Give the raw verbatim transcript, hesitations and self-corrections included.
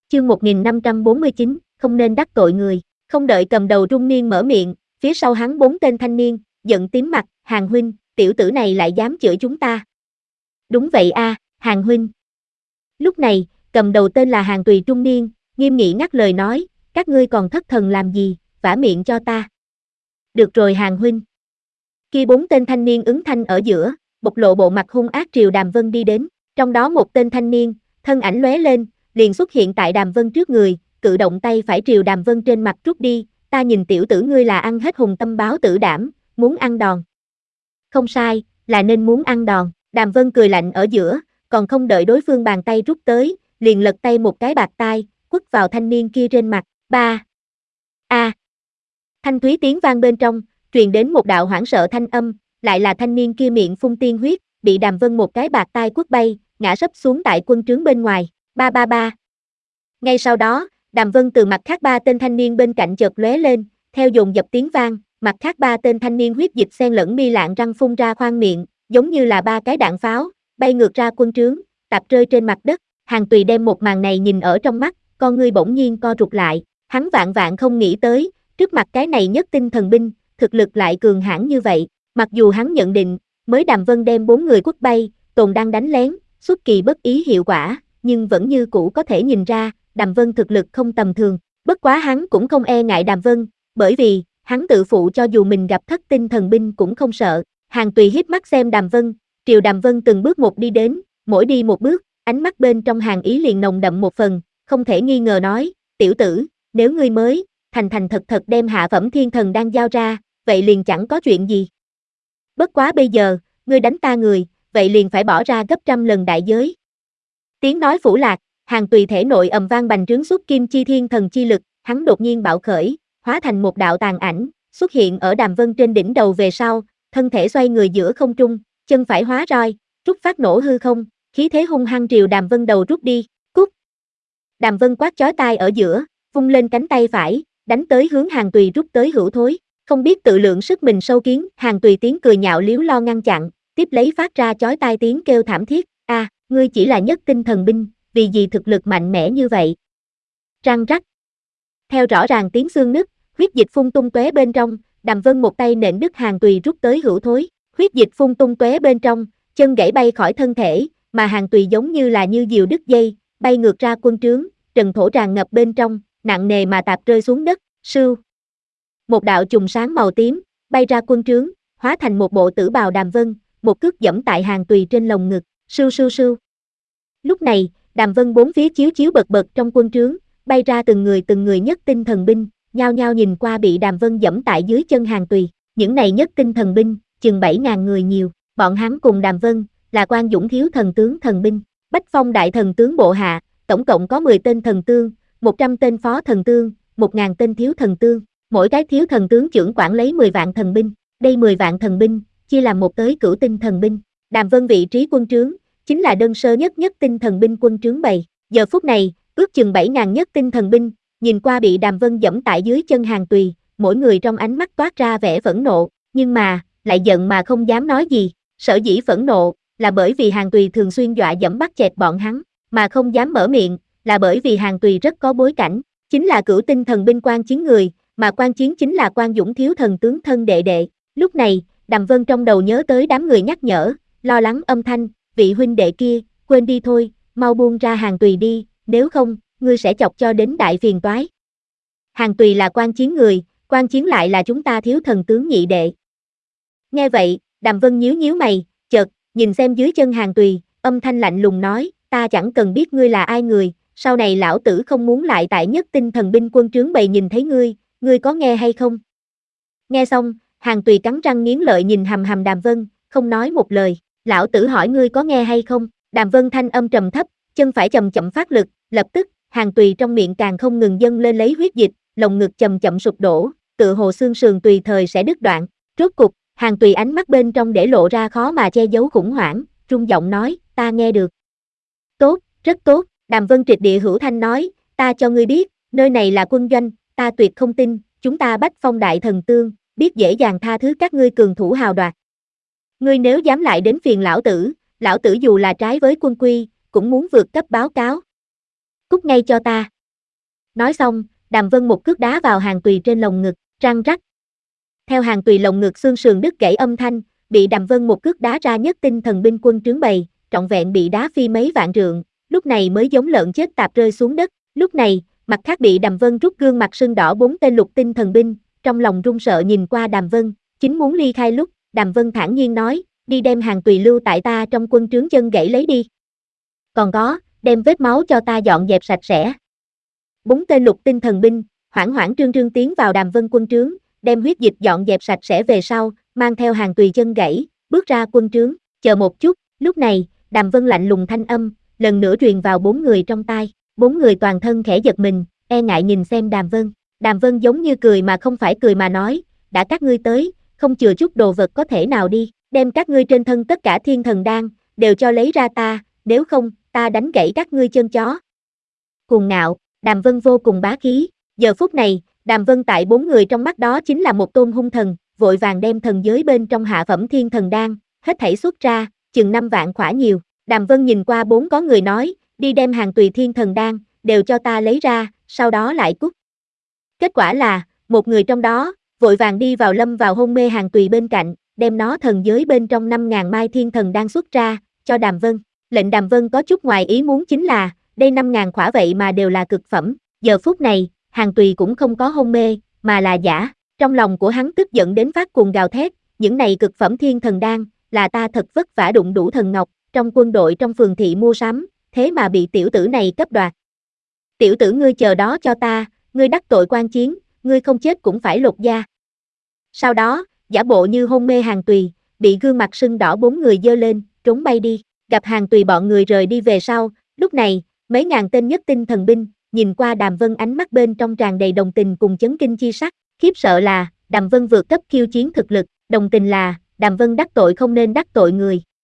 Chương một nghìn năm trăm bốn mươi chín, không nên đắc tội người. Không đợi cầm đầu trung niên mở miệng, phía sau hắn bốn tên thanh niên, giận tím mặt, Hàn huynh, tiểu tử này lại dám chửi chúng ta. Đúng vậy a, à, Hàn huynh. Lúc này, cầm đầu tên là Hàn Tùy trung niên, nghiêm nghị ngắt lời nói, các ngươi còn thất thần làm gì, vả miệng cho ta. Được rồi Hàn huynh. Khi bốn tên thanh niên ứng thanh ở giữa, bộc lộ bộ mặt hung ác Triều Đàm Vân đi đến, trong đó một tên thanh niên, thân ảnh lóe lên, liền xuất hiện tại Đàm Vân trước người, cự động tay phải Triều Đàm Vân trên mặt rút đi, ta nhìn tiểu tử ngươi là ăn hết hùng tâm báo tử đảm, muốn ăn đòn. Không sai, là nên muốn ăn đòn, Đàm Vân cười lạnh ở giữa, còn không đợi đối phương bàn tay rút tới, liền lật tay một cái bạt tai, quất vào thanh niên kia trên mặt, ba. A. À. Thanh thúy tiếng vang bên trong, truyền đến một đạo hoảng sợ thanh âm, lại là thanh niên kia miệng phun tiên huyết, bị Đàm Vân một cái bạt tai quất bay, ngã sấp xuống tại quân trướng bên ngoài, ba ba ba. Ngay sau đó, Đàm Vân từ mặt khác ba tên thanh niên bên cạnh chợt lóe lên, theo dồn dập tiếng vang, mặt khác ba tên thanh niên huyết dịch xen lẫn mi lạng răng phun ra khoang miệng, giống như là ba cái đạn pháo, bay ngược ra quân trướng, tạp rơi trên mặt đất. Hàn Tùy đem một màn này nhìn ở trong mắt, con ngươi bỗng nhiên co rụt lại, hắn vạn vạn không nghĩ tới, trước mặt cái này nhất tinh thần binh, thực lực lại cường hãn như vậy, mặc dù hắn nhận định, mới Đàm Vân đem bốn người quất bay, Tồn đang đánh lén, xuất kỳ bất ý hiệu quả, nhưng vẫn như cũ có thể nhìn ra, Đàm Vân thực lực không tầm thường, bất quá hắn cũng không e ngại Đàm Vân, bởi vì, hắn tự phụ cho dù mình gặp thất tinh thần binh cũng không sợ. Hàn Tùy híp mắt xem Đàm Vân, Triều Đàm Vân từng bước một đi đến, mỗi đi một bước, ánh mắt bên trong Hàn ý liền nồng đậm một phần, không thể nghi ngờ nói, tiểu tử, nếu ngươi mới, thành thành thật thật đem hạ phẩm thiên thần đang giao ra, vậy liền chẳng có chuyện gì. Bất quá bây giờ, ngươi đánh ta người, vậy liền phải bỏ ra gấp trăm lần đại giới. Tiếng nói phủ lạc, Hàn Tùy thể nội ầm vang bành trướng xuất kim chi thiên thần chi lực, hắn đột nhiên bạo khởi, hóa thành một đạo tàn ảnh, xuất hiện ở Đàm Vân trên đỉnh đầu về sau, thân thể xoay người giữa không trung, chân phải hóa roi, rút phát nổ hư không, khí thế hung hăng Triều Đàm Vân đầu rút đi, cút. Đàm Vân quát chói tai ở giữa, vung lên cánh tay phải, đánh tới hướng Hàn Tùy rút tới hữu thối, không biết tự lượng sức mình sâu kiến, Hàn Tùy tiếng cười nhạo liếu lo ngăn chặn, tiếp lấy phát ra chói tai tiếng kêu thảm thiết, a, à, ngươi chỉ là nhất tinh thần binh, vì gì thực lực mạnh mẽ như vậy? Răng rắc. Theo rõ ràng tiếng xương nứt, huyết dịch phun tung tóe bên trong, Đàm Vân một tay nện đứt Hàn Tùy rút tới hữu thối, huyết dịch phun tung tóe bên trong, chân gãy bay khỏi thân thể, mà Hàn Tùy giống như là như diều đứt dây, bay ngược ra quân trướng, trần thổ tràn ngập bên trong, nặng nề mà tạp rơi xuống đất, sưu. Một đạo chùm sáng màu tím, bay ra quân trướng, hóa thành một bộ tử bào Đàm Vân, một cước giẫm tại Hàn Tùy trên lồng ngực, sưu sưu sưu. Lúc này, Đàm Vân bốn phía chiếu chiếu bật bật trong quân trướng, bay ra từng người từng người nhất tinh thần binh, nhao nhao nhìn qua bị Đàm Vân giẫm tại dưới chân Hàn Tùy, những này nhất tinh thần binh, chừng bảy ngàn người nhiều, bọn hắn cùng Đàm Vân, là Quan Dũng thiếu thần tướng thần binh, Bách Phong đại thần tướng bộ hạ, tổng cộng có mười tên thần tương, một trăm tên phó thần tương, một ngàn tên thiếu thần tương, mỗi cái thiếu thần tướng trưởng quản lấy mười vạn thần binh, đây mười vạn thần binh, chia làm một tới cửu tinh thần binh, Đàm Vân vị trí quân trướng, chính là đơn sơ nhất nhất tinh thần binh quân trướng bày, giờ phút này, ước chừng bảy ngàn nhất tinh thần binh, nhìn qua bị Đàm Vân giẫm tại dưới chân Hàn Tùy, mỗi người trong ánh mắt toát ra vẻ phẫn nộ, nhưng mà, lại giận mà không dám nói gì, sở dĩ phẫn nộ, là bởi vì Hàn Tùy thường xuyên dọa dẫm bắt chẹt bọn hắn, mà không dám mở miệng, là bởi vì Hàn Tùy rất có bối cảnh, chính là cửu tinh thần binh Quan Chiến người, mà Quan Chiến chính là Quan Dũng thiếu thần tướng thân đệ đệ. Lúc này, Đàm Vân trong đầu nhớ tới đám người nhắc nhở, lo lắng âm thanh, vị huynh đệ kia, quên đi thôi, mau buông ra Hàn Tùy đi, nếu không, ngươi sẽ chọc cho đến đại phiền toái. Hàn Tùy là Quan Chiến người, Quan Chiến lại là chúng ta thiếu thần tướng nhị đệ. Nghe vậy, Đàm Vân nhíu nhíu mày, chợt, nhìn xem dưới chân Hàn Tùy, âm thanh lạnh lùng nói, ta chẳng cần biết ngươi là ai người, sau này lão tử không muốn lại tại nhất tinh thần binh quân trướng bầy nhìn thấy ngươi, ngươi có nghe hay không? Nghe xong, Hàn Tùy cắn răng nghiến lợi nhìn hầm hầm Đàm Vân, không nói một lời, lão tử hỏi ngươi có nghe hay không? Đàm Vân thanh âm trầm thấp, chân phải chậm chậm phát lực, lập tức, Hàn Tùy trong miệng càng không ngừng dâng lên lấy huyết dịch, lồng ngực chậm chậm sụp đổ, tựa hồ xương sườn tùy thời sẽ đứt đoạn. Rốt cục, Hàn Tùy ánh mắt bên trong để lộ ra khó mà che giấu khủng hoảng, run giọng nói, ta nghe được. Tốt, rất tốt, Đàm Vân triệt địa hữu thanh nói, ta cho ngươi biết, nơi này là quân doanh, ta tuyệt không tin, chúng ta Bách Phong đại thần tương, biết dễ dàng tha thứ các ngươi cường thủ hào đoạt. Ngươi nếu dám lại đến phiền lão tử, lão tử dù là trái với quân quy, cũng muốn vượt cấp báo cáo. Cút ngay cho ta, Nói xong, Đàm Vân một cước đá vào Hàn Tùy trên lồng ngực, răng rắc. Theo Hàn Tùy lồng ngực xương sườn đứt gãy âm thanh, bị Đàm Vân một cước đá ra nhất tinh thần binh quân trướng bầy, trọn vẹn bị đá phi mấy vạn trượng, lúc này mới giống lợn chết tạp rơi xuống đất. Lúc này, mặt khác bị Đàm Vân rút gương mặt sưng đỏ bốn tên lục tinh thần binh, trong lòng run sợ nhìn qua Đàm Vân, chính muốn ly khai lúc, Đàm Vân thản nhiên nói, đi đem Hàn Tùy lưu tại ta trong quân trướng chân gãy lấy đi. Còn có, đem vết máu cho ta dọn dẹp sạch sẽ. Bốn tên lục tinh thần binh, hoảng hoảng trương trương tiến vào Đàm Vân quân trướng, đem huyết dịch dọn dẹp sạch sẽ về sau, mang theo Hàn Tùy chân gãy, bước ra quân trướng, chờ một chút, lúc này, Đàm Vân lạnh lùng thanh âm, lần nữa truyền vào bốn người trong tai, bốn người toàn thân khẽ giật mình, e ngại nhìn xem Đàm Vân. Đàm Vân giống như cười mà không phải cười mà nói, đã các ngươi tới, không chừa chút đồ vật có thể nào đi, đem các ngươi trên thân tất cả thiên thần đan, đều cho lấy ra ta, nếu không, ta đánh gãy các ngươi chân chó. Cuồng ngạo, Đàm Vân vô cùng bá khí, giờ phút này, Đàm Vân tại bốn người trong mắt đó chính là một tôn hung thần, vội vàng đem thần giới bên trong hạ phẩm thiên thần đan, hết thảy xuất ra, chừng năm vạn khỏa nhiều. Đàm Vân nhìn qua bốn có người nói, đi đem Hàn Tùy thiên thần đan, đều cho ta lấy ra, sau đó lại cút. Kết quả là, một người trong đó, vội vàng đi vào lâm vào hôn mê Hàn Tùy bên cạnh, đem nó thần giới bên trong năm ngàn mai thiên thần đan xuất ra, cho Đàm Vân. Lệnh Đàm Vân có chút ngoài ý muốn chính là, đây năm ngàn khỏa vậy mà đều là cực phẩm, giờ phút này, Hàn Tùy cũng không có hôn mê, mà là giả. Trong lòng của hắn tức giận đến phát cuồng gào thét, những này cực phẩm thiên thần đan, là ta thật vất vả đụng đủ thần ngọc, trong quân đội trong phường thị mua sắm, thế mà bị tiểu tử này cấp đoạt. Tiểu tử ngươi chờ đó cho ta, ngươi đắc tội quan chiến, ngươi không chết cũng phải lột da. Sau đó, giả bộ như hôn mê Hàn Tùy, bị gương mặt sưng đỏ bốn người giơ lên, trốn bay đi, gặp Hàn Tùy bọn người rời đi về sau, lúc này, mấy ngàn tên nhất tinh thần binh, nhìn qua Đàm Vân ánh mắt bên trong tràn đầy đồng tình cùng chấn kinh chi sắc, khiếp sợ là, Đàm Vân vượt cấp khiêu chiến thực lực, đồng tình là, Đàm Vân đắc tội không nên đắc tội người,